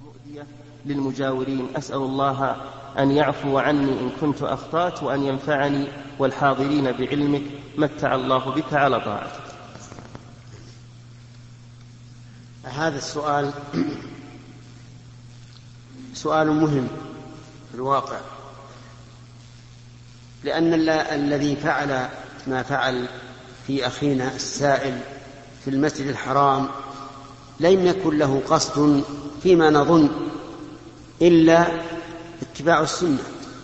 مؤذية للمجاورين. أسأل الله أن يعفو عني إن كنت أخطأت وأن ينفعني والحاضرين بعلمك. متع الله بك على طاعتك. هذا السؤال سؤال مهم في الواقع، لأن الذي فعل ما فعل في أخينا السائل في المسجد الحرام لم يكن له قصد فيما نظن إلا اتباع السنة،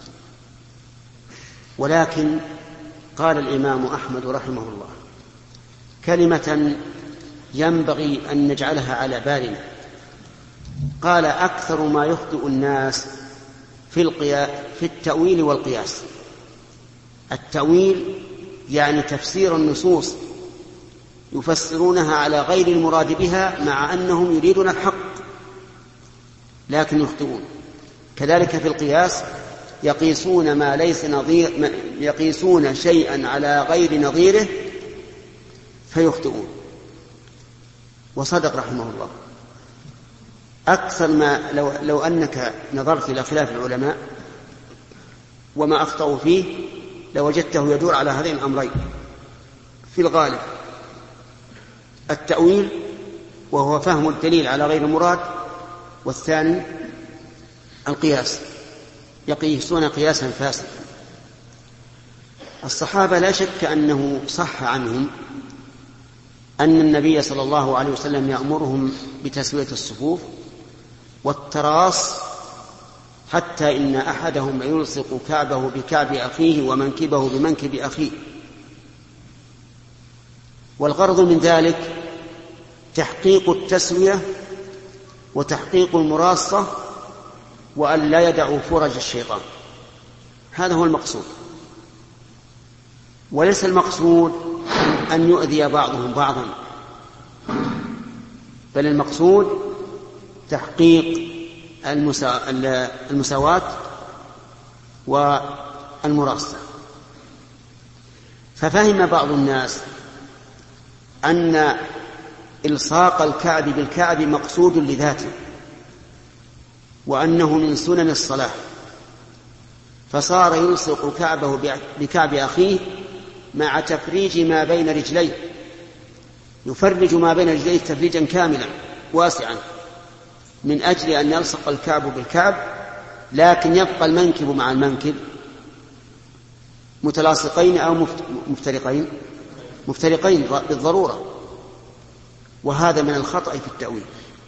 ولكن قال الإمام أحمد رحمه الله كلمة ينبغي أن نجعلها على بالنا. قال: أكثر ما يخطئ الناس في التأويل والقياس. التأويل يعني تفسير النصوص، يفسرونها على غير المراد بها مع أنهم يريدون الحق لكن يخطئون. كذلك في القياس يقيسون شيئا على غير نظيره فيخطئون. وصدق رحمه الله. أكثر ما لو أنك نظرت إلى خلاف العلماء وما أخطأوا فيه لوجدته يدور على هذين الأمرين في الغالب: التأويل وهو فهم الدليل على غير المراد، والثاني القياس، يقيسون قياسا فاسدا. الصحابة لا شك أنه صح عنهم أن النبي صلى الله عليه وسلم يأمرهم بتسوية الصفوف والتراص، حتى إن أحدهم يلصق كعبه بكعب أخيه ومنكبه بمنكب أخيه. والغرض من ذلك تحقيق التسوية وتحقيق المراصة، وأن لا يدعوا فرج الشيطان. هذا هو المقصود، وليس المقصود أن يؤذي بعضهم بعضا، بل المقصود تحقيق المساواة والمراصة. ففهم بعض الناس أن إلصاق الكعب بالكعب مقصود لذاته وأنه من سنن الصلاة، فصار يلصق كعبه بكعب أخيه مع تفريج ما بين رجليه، يفرج ما بين رجليه تفريجا كاملا واسعا من أجل أن يلصق الكعب بالكعب، لكن يبقى المنكب مع المنكب متلاصقين أو مفترقين بالضرورة. وهذا من الخطأ في التأويل.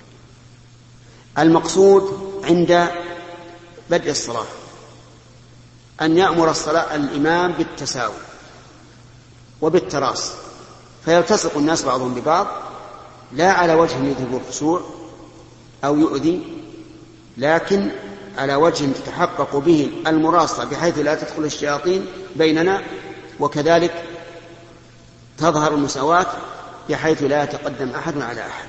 المقصود عند بدء الصلاة أن يأمر الإمام بالتساوي وبالتراص، فيلتصق الناس بعضهم ببعض، لا على وجه يذهب الخشوع أو يؤذي، لكن على وجه تتحقق به المراصة بحيث لا تدخل الشياطين بيننا، وكذلك تظهر المساواة بحيث لا يتقدم أحد على أحد.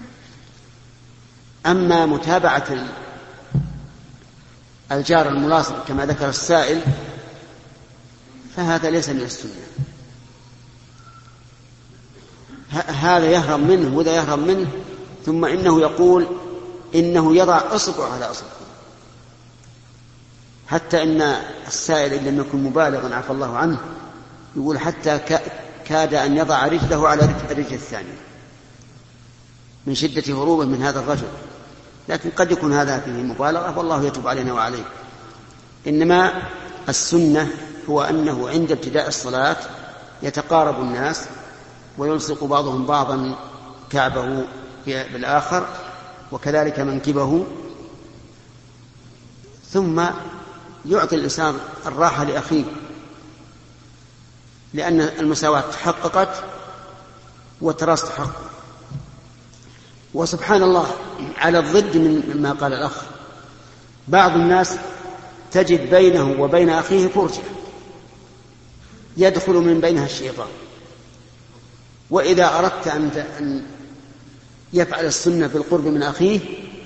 أما متابعة الجار الملاصق كما ذكر السائل فهذا ليس من السنة. هذا يهرب منه وذا يهرب منه، ثم إنه يقول إنه يضع أصبع على أصبع، حتى إن السائل إن لم يكن مبالغا عفى الله عنه يقول حتى كاد أن يضع رجله على الرجل الثانية من شدة هروبه من هذا الرجل. لكن قد يكون هذا فيه مبالغة، والله يتوب علينا وعليه. إنما السنة هو أنه عند ابتداء الصلاة يتقارب الناس ويلصق بعضهم بعضا كعبه بالآخر وكذلك منكبه، ثم يعطي الإنسان الراحة لأخيه، لأن المساواة تحققت والتراص تحقق. وسبحان الله على الضد مما قال الأخ، بعض الناس تجد بينه وبين أخيه فرجة يدخل من بينها الشيطان، وإذا أردت أن يفعل السنة بالقرب من أخيه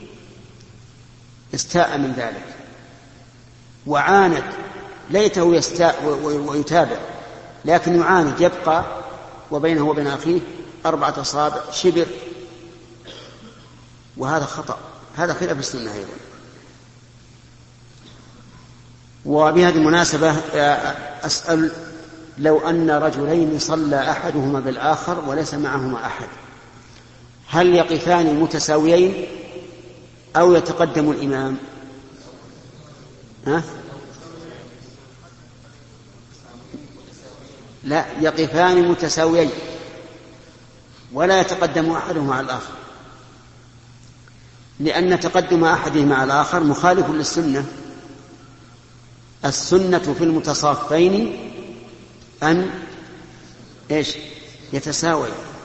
استاء من ذلك وعاند، ليته يستاء ويتابع، لكن يعاند، يبقى وبينه وبين أخيه 4 أصابع شبر، وهذا خطأ. هذا خلاف السنة أيضا. وبهذه المناسبة أسأل، لو أن رجلين صلى أحدهما بالآخر وليس معهما أحد، هل يقفان متساويين أو يتقدم الإمام؟ لا، يقفان متساويين ولا يتقدم أحدهما على الآخر، لأن تقدم أحدهما على الآخر مخالف للسنة. السنة في المتصافين أن يتساوي،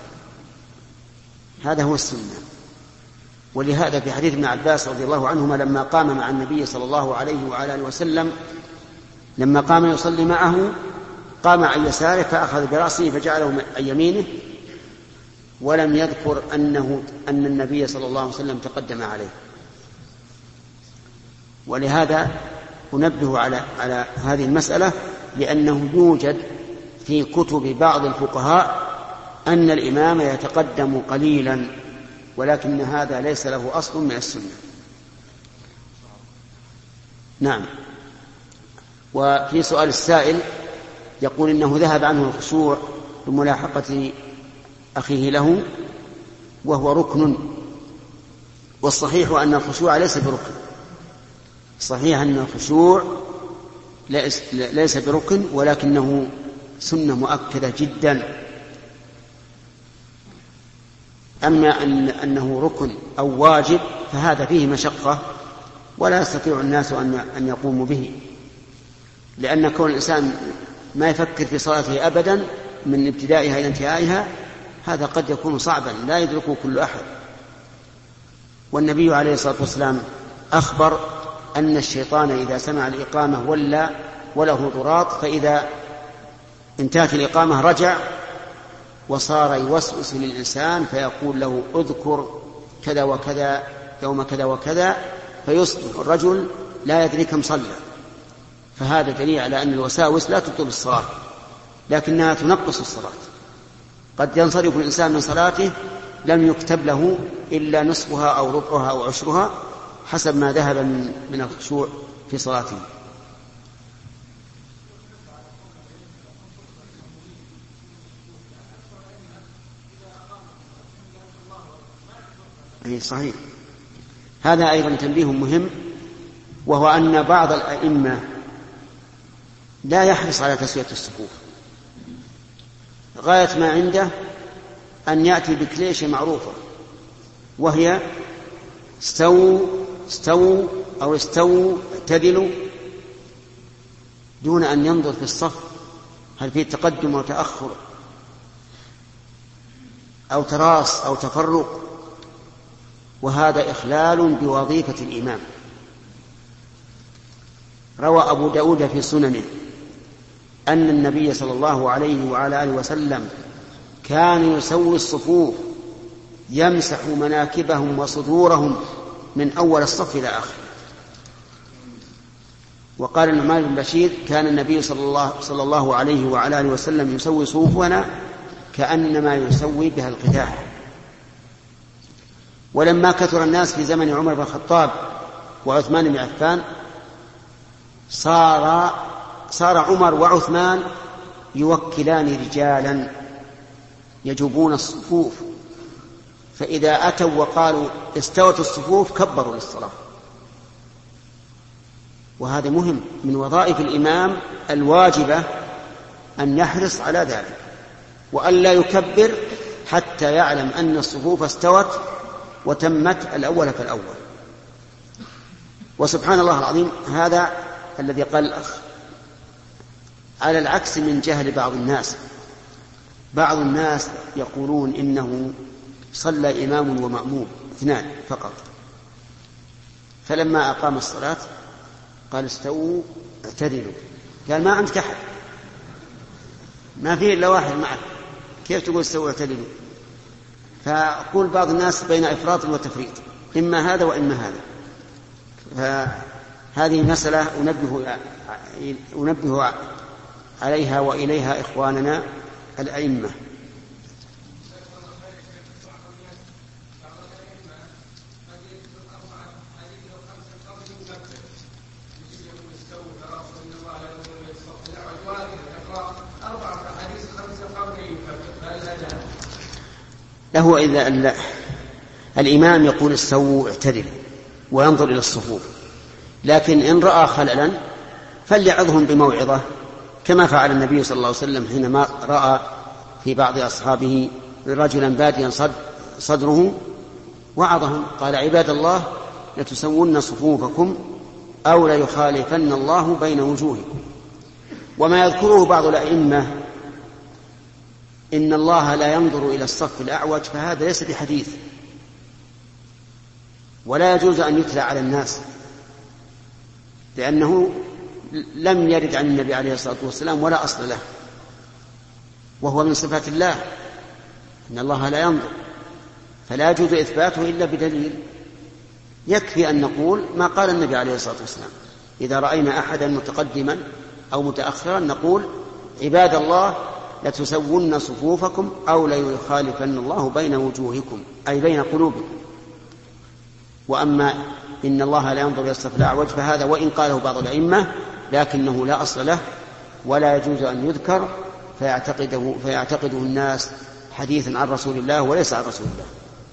هذا هو السنة. ولهذا في حديث ابن عباس رضي الله عنهما لما قام مع النبي صلى الله عليه وعلى آله وسلم، لما قام يصلي معه قام عن يساره فأخذ برأسه فجعله عن يمينه، ولم يذكر أن النبي صلى الله عليه وسلم تقدم عليه. ولهذا أنبه على هذه المسألة، لأنه يوجد في كتب بعض الفقهاء أن الإمام يتقدم قليلا، ولكن هذا ليس له أصل من السنة. نعم. وفي سؤال السائل يقول إنه ذهب عنه الخشوع بملاحقة أخيه له وهو ركن، والصحيح أن الخشوع ليس بركن. صحيح أن الخشوع ليس بركن، ولكنه سنة مؤكدة جدا. أما أنه ركن أو واجب فهذا فيه مشقة ولا يستطيع الناس أن يقوموا به، لأن كون الإنسان ما يفكر في صلاته أبدا من ابتدائها إلى انتهائها هذا قد يكون صعبا لا يدركه كل أحد. والنبي عليه الصلاة والسلام أخبر أن الشيطان إذا سمع الإقامة وله ضراط، فإذا انتهت الإقامة رجع وصار يوسوس للإنسان فيقول له اذكر كذا وكذا يوم كذا وكذا، فيصبح الرجل لا يدري كم صلى. فهذا دليل على أن الوساوس لا تبطل الصلاة، لكنها تنقص الصلاة. قد ينصرف الإنسان من صلاته لم يكتب له إلا نصفها أو ربعها أو عشرها حسب ما ذهب من الخشوع في صلاته. أي صحيح. هذا أيضا تنبيه مهم، وهو أن بعض الأئمة لا يحرص على تسوية الصفوف، غاية ما عنده أن يأتي بكليشة معروفة وهي استووا أو استووا اعتدلوا، دون أن ينظر في الصف هل فيه تقدم أو تأخر أو تراص أو تفرق، وهذا إخلال بوظيفة الإمام. روى أبو داود في سننه أن النبي صلى الله عليه وعلى آله وسلم كان يسوي الصفوف يمسح مناكبهم وصدورهم من أول الصف إلى آخر. وقال النعمان بن بشير كان النبي صلى الله عليه وعلى آله وسلم يسوي صفوفنا كأنما يسوي بها القداح. ولما كثر الناس في زمن عمر بن الخطاب وعثمان بن عفان صار عمر وعثمان يوكلان رجالا يجوبون الصفوف، فإذا أتوا وقالوا استوت الصفوف كبروا للصلاة. وهذا مهم من وظائف الإمام الواجبة أن يحرص على ذلك وأن لا يكبر حتى يعلم أن الصفوف استوت وتمت الأول فالأول. وسبحان الله العظيم هذا الذي قال الأخ على العكس من جهل بعض الناس. بعض الناس يقولون إنه صلى إمام ومأموم اثنان فقط، فلما أقام الصلاة قال استووا اعتدلوا، قال ما عندك أحد، ما فيه إلا واحد معك، كيف تقول استووا اعتدلوا؟ فأقول بعض الناس بين إفراط وتفريط، إما هذا وإما هذا. فهذه مسألة أنبه عليها وإليها إخواننا الأئمة. له إذا الإمام يقول استووا اعتدل وينظر إلى الصفوف، لكن إن رأى خللا فليعظهم بموعظة كما فعل النبي صلى الله عليه وسلم حينما رأى في بعض أصحابه رجلا باديا صدره وعظهم، قال عباد الله لتسون صفوفكم أو ليخالفن الله بين وجوهكم. وما يذكره بعض الأئمة إن الله لا ينظر إلى الصف الأعوج، فهذا ليس بحديث ولا يجوز أن يتلى على الناس، لأنه لم يرد عن النبي عليه الصلاة والسلام ولا أصل له، وهو من صفات الله إن الله لا ينظر، فلا يجوز إثباته إلا بدليل. يكفي أن نقول ما قال النبي عليه الصلاة والسلام: إذا رأينا أحدا متقدما أو متأخرا نقول عباد الله لتسون صفوفكم أو ليخالفن الله بين وجوهكم، أي بين قلوبكم. وأما إن الله لا ينظر إلى الصف الأعوج فهذا وإن قاله بعض الأئمة لكنه لا أصل له ولا يجوز أن يذكر فيعتقده الناس حديثا عن رسول الله وليس عن رسول الله.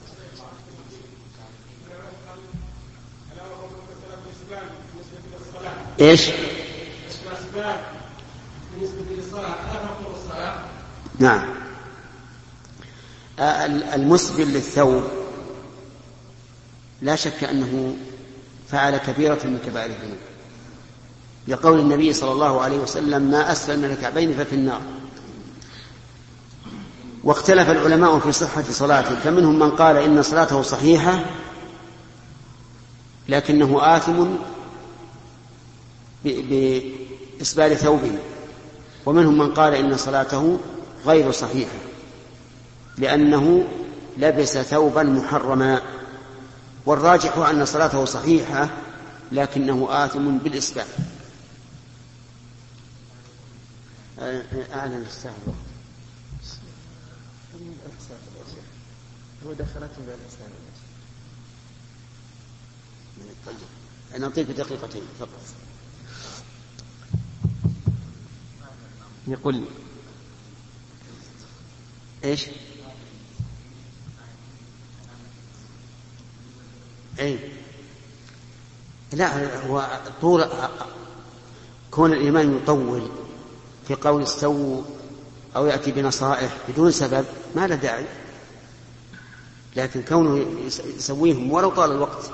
إيش؟ نعم. المسبل للثوب لا شك أنه فعل كبيرة من كبائر الذنوب، لقول النبي صلى الله عليه وسلم: ما أسفل من الكعبين ففي النار. واختلف العلماء في صحة صلاته، فمنهم من قال إن صلاته صحيحة لكنه آثم بإسبال ثوبه، ومنهم من قال إن صلاته غير صحيحة لأنه لبس ثوبا محرما. والراجح أن صلاته صحيحة لكنه آثم بالإسبال. أعلن الساعة هو دخلتهم بالإسلام. نعطيك دقيقتين فقط. يقول إيش؟ أي لا، هو طول كون الإيمان يطول في قول استووا أو يأتي بنصائح بدون سبب ما له داعي، لكن كونه يسويهم ولو طال الوقت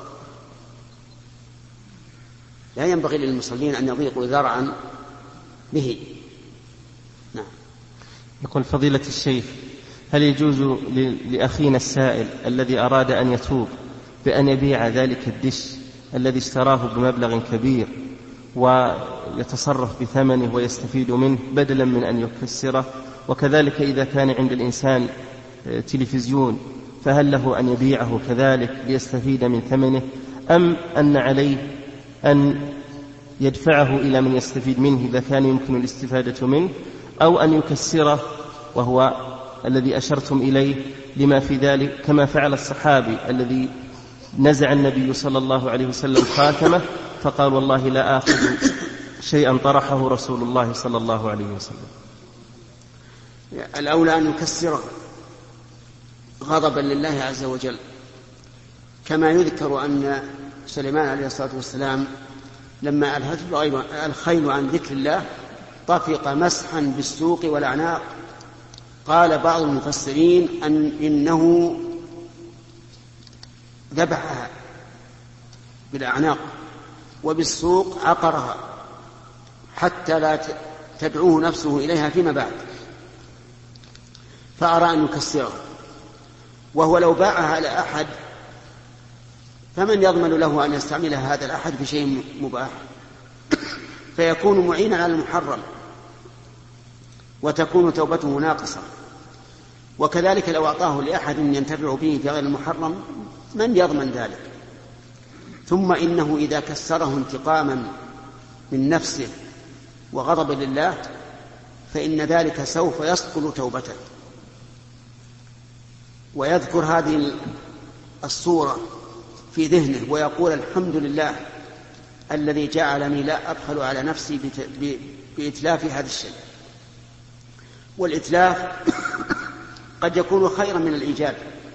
لا ينبغي للمصلين أن يضيقوا ذرعا به. نعم. يقول فضيلة الشيخ: هل يجوز لأخينا السائل الذي أراد أن يتوب بأن يبيع ذلك الدش الذي اشتراه بمبلغ كبير ويتصرف بثمنه ويستفيد منه بدلا من أن يكسره؟ وكذلك إذا كان عند الإنسان تلفزيون فهل له أن يبيعه كذلك ليستفيد من ثمنه، أم أن عليه أن يدفعه إلى من يستفيد منه إذا كان يمكن الاستفادة منه، أو أن يكسره وهو الذي أشرتم إليه لما في ذلك، كما فعل الصحابي الذي نزع النبي صلى الله عليه وسلم خاتمه فقال: والله لا آخذ شيئا طرحه رسول الله صلى الله عليه وسلم. الأولى أن يكسره غضبا لله عز وجل، كما يذكر أن سليمان عليه الصلاة والسلام لما ألهته الخيل عن ذكر الله طفق مسحا بالسوق والأعناق. قال بعض المفسرين إنه ذبحها بالأعناق وبالسوق عقرها حتى لا تدعوه نفسه إليها فيما بعد، فأرى أن يكسره. وهو لو باعها على أحد فمن يضمن له أن يستعملها هذا الأحد في شيء مباح، فيكون معينا على المحرم وتكون توبته ناقصة. وكذلك لو أعطاه لأحد ينتفع به في غير المحرم من يضمن ذلك؟ ثم إنه إذا كسره انتقاما من نفسه وغضب لله فإن ذلك سوف يسقط توبته، ويذكر هذه الصورة في ذهنه ويقول: الحمد لله الذي جعلني لا أبخل على نفسي بإتلاف هذا الشيء. والإتلاف قد يكون خيرا من الإيجاد،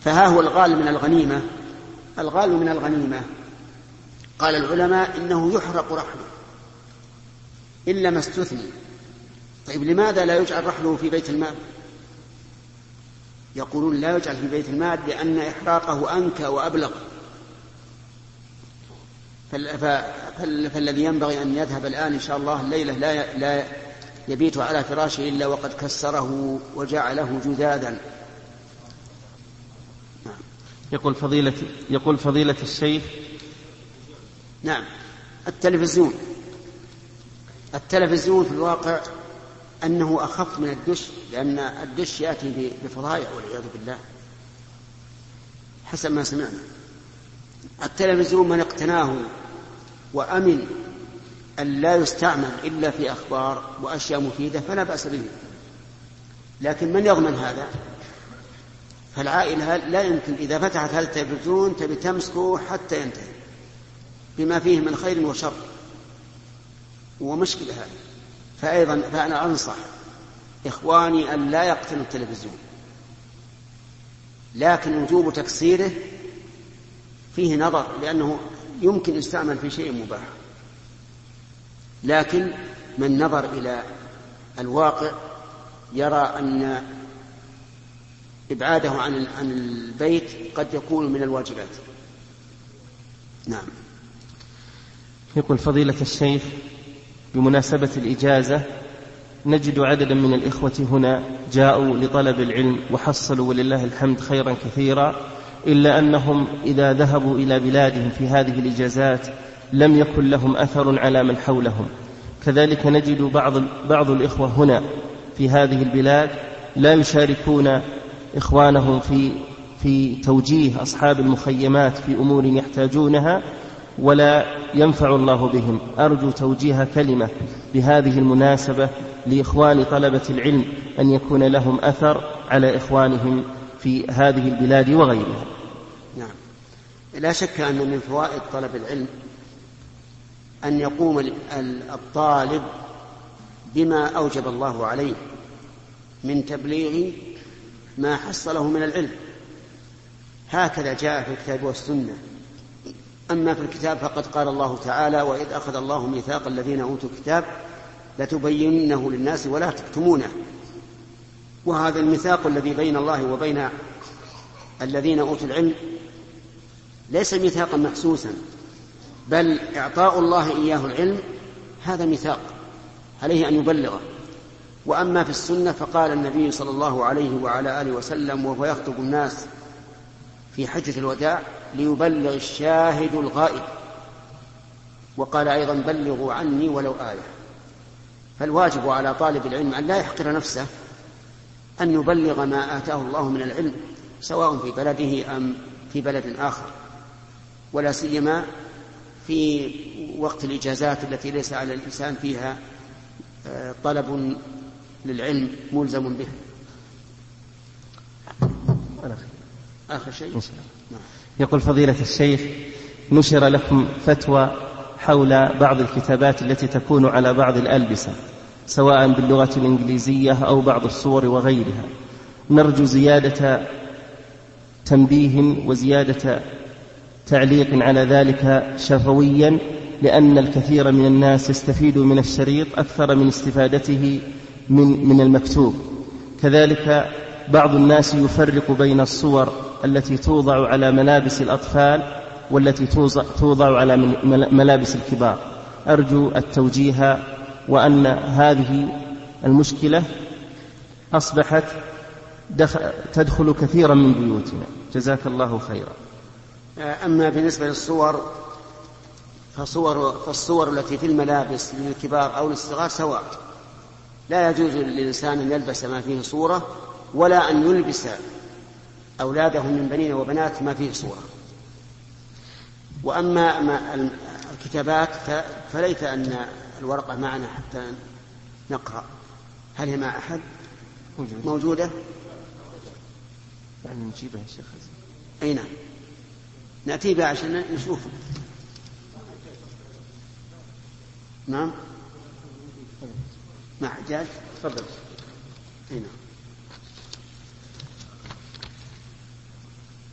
فها هو الغال من الغنيمة. الغال من الغنيمة قال العلماء إنه يحرق رحله إلا ما استثني. طيب لماذا لا يجعل رحله في بيت المال؟ يقولون لا يجعل في بيت المال لأن إحراقه أنكى وأبلغ. فالذي ينبغي أن يذهب الآن إن شاء الله الليلة لا يبيت على فراشه إلا وقد كسره وجعله جذاذا. يقول فضيلة الشيخ. نعم. التلفزيون في الواقع أنه أخف من الدش، لأن الدش يأتي بفضائع والعياذ بالله حسب ما سمعنا. التلفزيون من اقتناه وأمن أن لا يستعمل إلا في أخبار وأشياء مفيدة فلا بأس به، لكن من يضمن هذا؟ فالعائلة لا يمكن إذا فتحت هذا التلفزيون تبي تمسكه حتى ينتهي بما فيه من خير وشر ومشكلة هذه. فأنا أنصح إخواني أن لا يقتنوا التلفزيون، لكن وجوب تكسيره فيه نظر، لأنه يمكن يستعمل في شيء مباح. لكن من نظر إلى الواقع يرى أن إبعاده عن البيت قد يكون من الواجبات. نعم. يقول فضيلة الشيخ بمناسبة الإجازة نجد عددا من الإخوة هنا جاءوا لطلب العلم وحصلوا ولله الحمد خيرا كثيرا، إلا أنهم إذا ذهبوا إلى بلادهم في هذه الإجازات لم يكن لهم أثر على من حولهم. كذلك نجد بعض الإخوة هنا في هذه البلاد لا يشاركون إخوانهم في توجيه أصحاب المخيمات في أمور يحتاجونها ولا ينفع الله بهم. أرجو توجيه كلمة بهذه المناسبة لإخوان طلبة العلم أن يكون لهم أثر على إخوانهم في هذه البلاد وغيرها. نعم. لا شك أن من فوائد طلب العلم أن يقوم الطالب بما أوجب الله عليه من تبليغ ما حصله من العلم. هكذا جاء في الكتاب والسنة. أما في الكتاب فقد قال الله تعالى: وإذ أخذ الله ميثاق الذين أوتوا الكتاب لتبيننه للناس ولا تكتمونه. وهذا الميثاق الذي بين الله وبين الذين أوتوا العلم ليس ميثاقا محسوسا، بل إعطاء الله إياه العلم هذا ميثاق عليه أن يبلغه. وأما في السنة فقال النبي صلى الله عليه وعلى آله وسلم وهو يخطب الناس في حجة الوداع: ليبلغ الشاهد الغائب. وقال أيضا: بلغوا عني ولو آية. فالواجب على طالب العلم أن لا يحقر نفسه، أن يبلغ ما آتاه الله من العلم سواء في بلده أم في بلد آخر، ولا سيما في وقت الإجازات التي ليس على الإنسان فيها طلب للعلم ملزم به. آخر شيء. يقول فضيلة الشيخ: نشر لكم فتوى حول بعض الكتابات التي تكون على بعض الألبسة سواء باللغة الإنجليزية أو بعض الصور وغيرها. نرجو زيادة تنبيه وزيادة تعليق على ذلك شفويا، لأن الكثير من الناس يستفيد من الشريط أكثر من استفادته من المكتوب. كذلك بعض الناس يفرق بين الصور التي توضع على ملابس الأطفال والتي توضع على ملابس الكبار. أرجو التوجيه، وأن هذه المشكلة أصبحت تدخل كثيرا من بيوتنا. جزاك الله خيرا. أما بالنسبة للصور فالصور التي في الملابس للكبار أو للصغار سواء، لا يجوز للإنسان أن يلبس ما فيه صورة ولا أن يلبس أولاده من بنين وبنات ما فيه صورة. وأما الكتابات فليس أن الورقة معنا حتى نقرأ. هل هي مع أحد موجودة؟ يعني نجيبها يا شيخ. أي نعم، نأتي بها عشان نشوف. نعم مع حجاج. تفضل. أي نعم.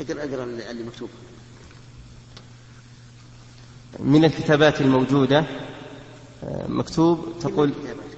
اقرأ اللي مكتوب. من الكتابات الموجودة مكتوب تقول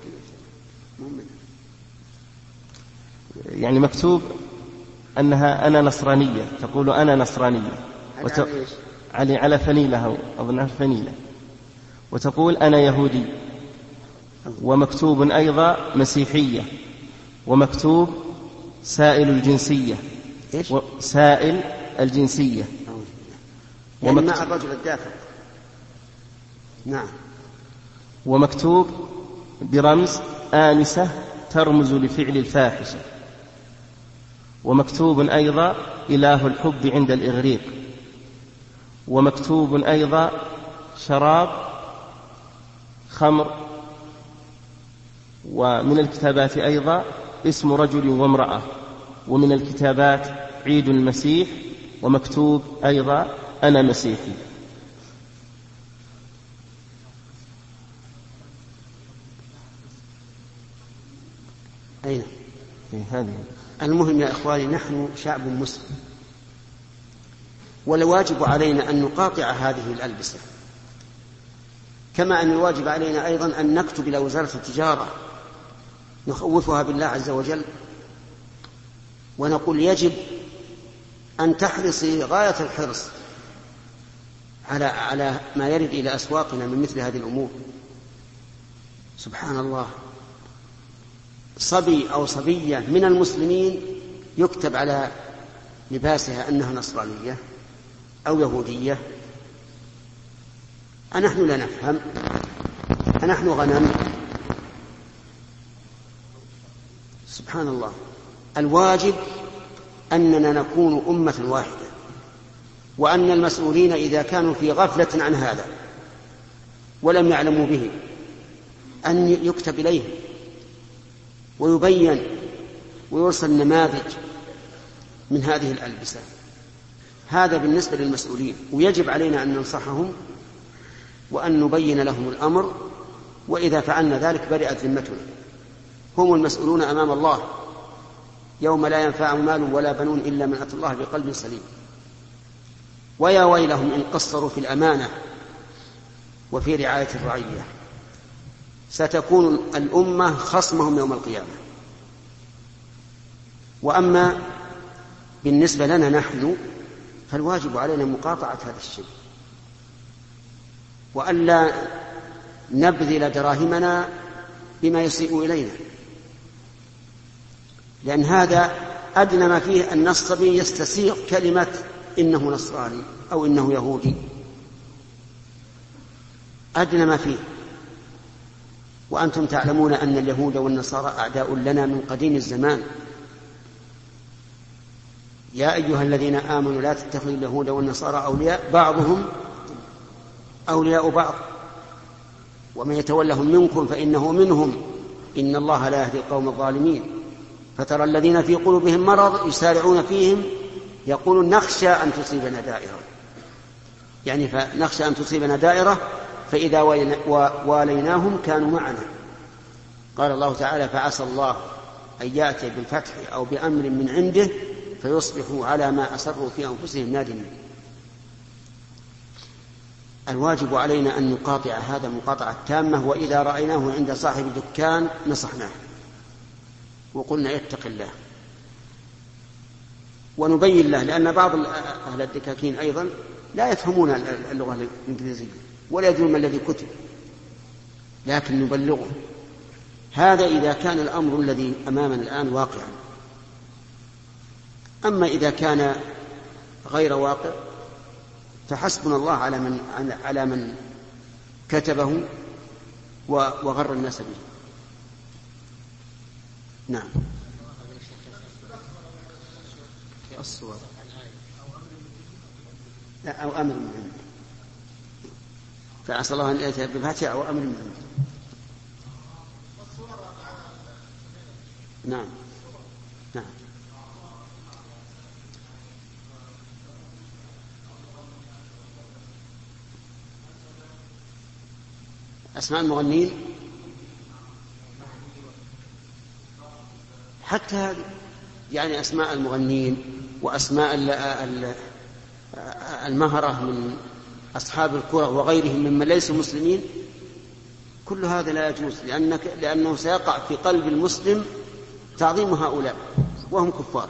يعني مكتوب أنها أنا نصرانية، تقول أنا نصرانية على فنيلة أظنها فنيلة، وتقول أنا يهودي، ومكتوب أيضا مسيحية، ومكتوب سائل الجنسية. سائل الجنسية يعني مع الرجل الدافع. نعم. ومكتوب برمز آنسة ترمز لفعل الفاحشة. ومكتوب أيضا إله الحب عند الإغريق. ومكتوب أيضا شراب خمر. ومن الكتابات أيضا اسم رجل وامرأة. ومن الكتابات عيد المسيح، ومكتوب أيضا أنا مسيحي. أين؟ هذه. المهم يا إخواني، نحن شعب مسلم، والواجب علينا أن نقاطع هذه الألبسة، كما أن الواجب علينا أيضا أن نكتب إلى وزارة التجارة نخوفها بالله عز وجل، ونقول يجب أن تحرصي غاية الحرص على ما يرد إلى أسواقنا من مثل هذه الأمور. سبحان الله، صبي أو صبية من المسلمين يكتب على لباسها أنها نصرانية أو يهودية. أنحن لا نفهم؟ أنحن غنم؟ سبحان الله. الواجب أننا نكون أمة واحدة، وأن المسؤولين إذا كانوا في غفلة عن هذا ولم يعلموا به أن يكتب إليهم ويبين ويرسل نماذج من هذه الألبسة. هذا بالنسبة للمسؤولين، ويجب علينا أن ننصحهم وأن نبين لهم الأمر، وإذا فعلنا ذلك برئت ذمتنا. هم المسؤولون أمام الله يوم لا ينفع مال ولا بنون إلا من أتى الله بقلب سليم. ويا ويلهم إن قصروا في الأمانة وفي رعاية الرعية، ستكون الأمة خصمهم يوم القيامة. وأما بالنسبة لنا نحن فالواجب علينا مقاطعة هذا الشيء، وألا نبذل دراهمنا بما يسيء إلينا، لأن هذا أدنى ما فيه أن الصبي يستسيغ كلمة إنه نصراني أو إنه يهودي، أدنى ما فيه. وأنتم تعلمون أن اليهود والنصارى أعداء لنا من قديم الزمان. يا أيها الذين آمنوا لا تتخذوا اليهود والنصارى أولياء بعضهم أولياء بعض ومن يتولهم منكم فإنه منهم إن الله لا يهدي القوم الظالمين. فترى الذين في قلوبهم مرض يسارعون فيهم يقولون نخشى أن تصيبنا دائرة، يعني فنخشى أن تصيبنا دائرة فإذا واليناهم كانوا معنا. قال الله تعالى فعسى الله أن يأتي بالفتح أو بأمر من عنده فيصبحوا على ما أسروا في أنفسهم نادمين. الواجب علينا أن نقاطع هذا مقاطعة تامة، وإذا رأيناه عند صاحب دكان نصحناه وقلنا يتق الله ونبين له، لأن بعض أهل الدكاكين أيضا لا يفهمون اللغة الإنجليزية ولا يدرون ما الذي كتب، لكن نبلغه. هذا إذا كان الأمر الذي أمامنا الآن واقعا. أما إذا كان غير واقع فحسبنا الله على من كتبه وغر الناس به. نعم. الصور لا أو أمر من عنده، فعسى الله أن يأتي بالفتح أو أمر من عنده. نعم نعم. أسماء المغنين حتى يعني أسماء المغنين وأسماء المهرة من أصحاب الكرة وغيرهم ممن ليسوا مسلمين، كل هذا لا يجوز، لأنه سيقع في قلب المسلم تعظيم هؤلاء وهم كفار.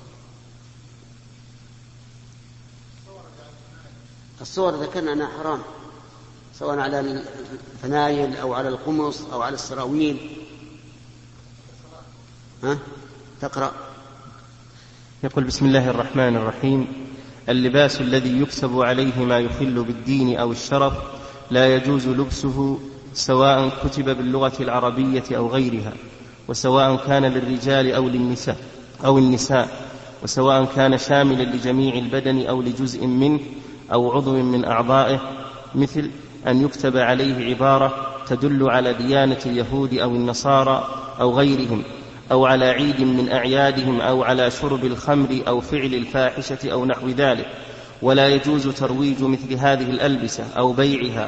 الصور ذكرنا أنها حرام، سواء على الفنايل أو على القمص أو على السراويل. تقرأ. يقول: بسم الله الرحمن الرحيم. اللباس الذي يكتب عليه ما يخل بالدين أو الشرف لا يجوز لبسه، سواء كتب باللغة العربية أو غيرها، وسواء كان للرجال أو النساء، وسواء كان شاملا لجميع البدن أو لجزء منه أو عضو من أعضائه، مثل أن يكتب عليه عبارة تدل على ديانة اليهود أو النصارى أو غيرهم، أو على عيد من أعيادهم، أو على شرب الخمر أو فعل الفاحشة أو نحو ذلك. ولا يجوز ترويج مثل هذه الألبسة أو بيعها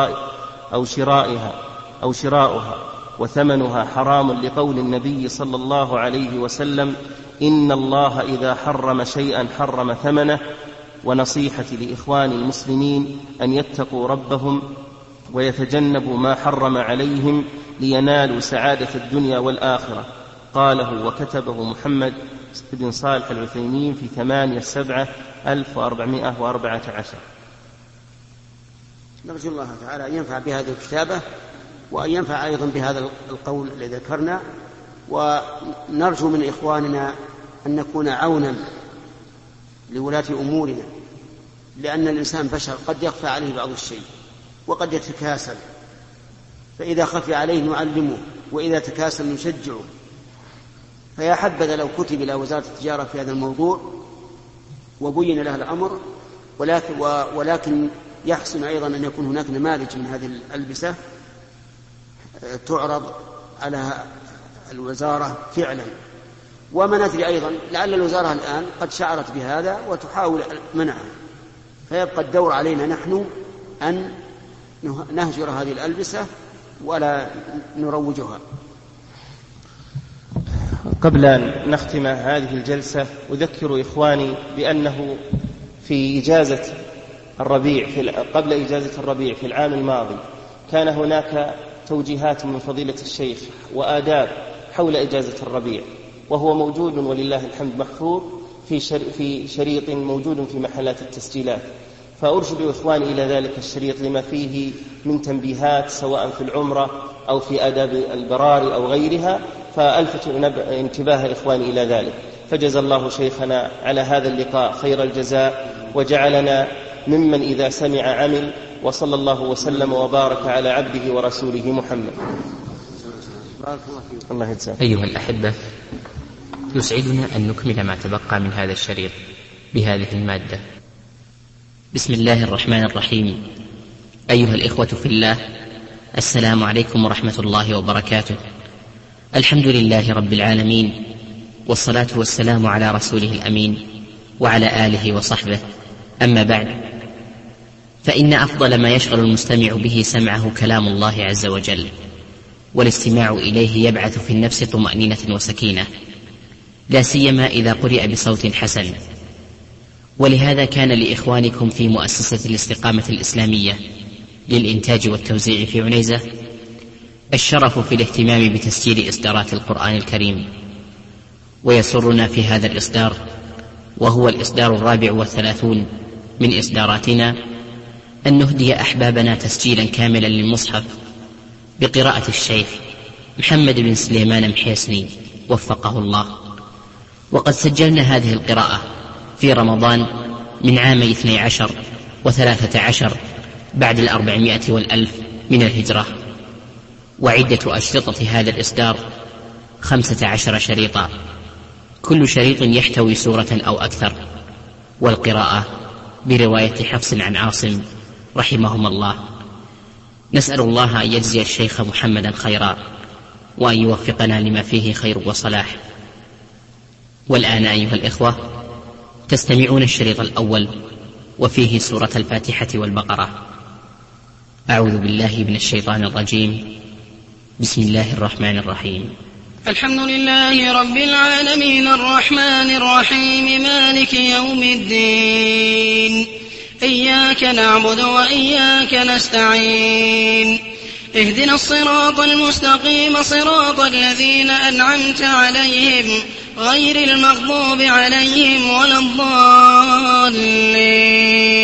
أو شراؤها، وثمنها حرام، لقول النبي صلى الله عليه وسلم: إن الله إذا حرم شيئا حرم ثمنه. ونصيحتي لإخوان المسلمين أن يتقوا ربهم ويتجنبوا ما حرم عليهم لينالوا سعادة الدنيا والآخرة. قاله وكتبه محمد بن صالح العثيمين في 8/7/1414. نرجو الله تعالى أن ينفع بهذه الكتابة وأن ينفع أيضا بهذا القول الذي ذكرنا، ونرجو من إخواننا أن نكون عونا لولاة أمورنا، لأن الإنسان بشر قد يخفى عليه بعض الشيء وقد يتكاسل، فإذا خفي عليه نعلمه، وإذا تكاسل نشجعه. فيا حبذا لو كتب إلى وزارة التجارة في هذا الموضوع وبين له الأمر، ولكن يحسن أيضا أن يكون هناك نماذج من هذه الألبسة تعرض على الوزارة فعلا. وما ندري أيضا، لعل الوزارة الآن قد شعرت بهذا وتحاول منعه، فيبقى الدور علينا نحن أن نهجر هذه الألبسة ولا نروجها. قبل أن نختم هذه الجلسة أذكر إخواني بأنه في إجازة الربيع قبل إجازة الربيع في العام الماضي كان هناك توجيهات من فضيلة الشيخ وآداب حول إجازة الربيع، وهو موجود ولله الحمد محفوظ في شريط موجود في محلات التسجيلات، فأرشد إخواني إلى ذلك الشريط لما فيه من تنبيهات سواء في العمرة أو في آداب البرار أو غيرها، فألفت انتباه إخواني إلى ذلك. فجزى الله شيخنا على هذا اللقاء خير الجزاء، وجعلنا ممن إذا سمع عمل، وصلى الله وسلم وبارك على عبده ورسوله محمد. الله يجزاك. أيها الأحبة، يسعدنا أن نكمل ما تبقى من هذا الشريط بهذه المادة. بسم الله الرحمن الرحيم. أيها الإخوة في الله، السلام عليكم ورحمة الله وبركاته. الحمد لله رب العالمين، والصلاة والسلام على رسوله الأمين وعلى آله وصحبه. أما بعد، فإن أفضل ما يشغل المستمع به سمعه كلام الله عز وجل، والاستماع إليه يبعث في النفس طمأنينة وسكينة، لا سيما إذا قرئ بصوت حسن. ولهذا كان لإخوانكم في مؤسسة الاستقامة الإسلامية للإنتاج والتوزيع في عنيزة الشرف في الاهتمام بتسجيل إصدارات القرآن الكريم، ويسرنا في هذا الإصدار، وهو الإصدار 34 من إصداراتنا، أن نهدي أحبابنا تسجيلا كاملا للمصحف بقراءة الشيخ محمد بن سليمان محيسني وفقه الله. وقد سجلنا هذه القراءة في رمضان من عام 12 و13 بعد 400 والألف من الهجرة. وعدة أشرطة هذا الإصدار 15 شريطا، كل شريط يحتوي سورة أو أكثر، والقراءة برواية حفص عن عاصم رحمهم الله. نسأل الله أن يجزي الشيخ محمدا خيرا، وأن يوفقنا لما فيه خير وصلاح. والآن أيها الإخوة، تستمعون الشريط الأول، وفيه سورة الفاتحة والبقرة. أعوذ بالله من الشيطان الرجيم. بسم الله الرحمن الرحيم. الحمد لله رب العالمين الرحمن الرحيم مالك يوم الدين إياك نعبد وإياك نستعين اهدنا الصراط المستقيم صراط الذين أنعمت عليهم غير المغضوب عليهم ولا الضالين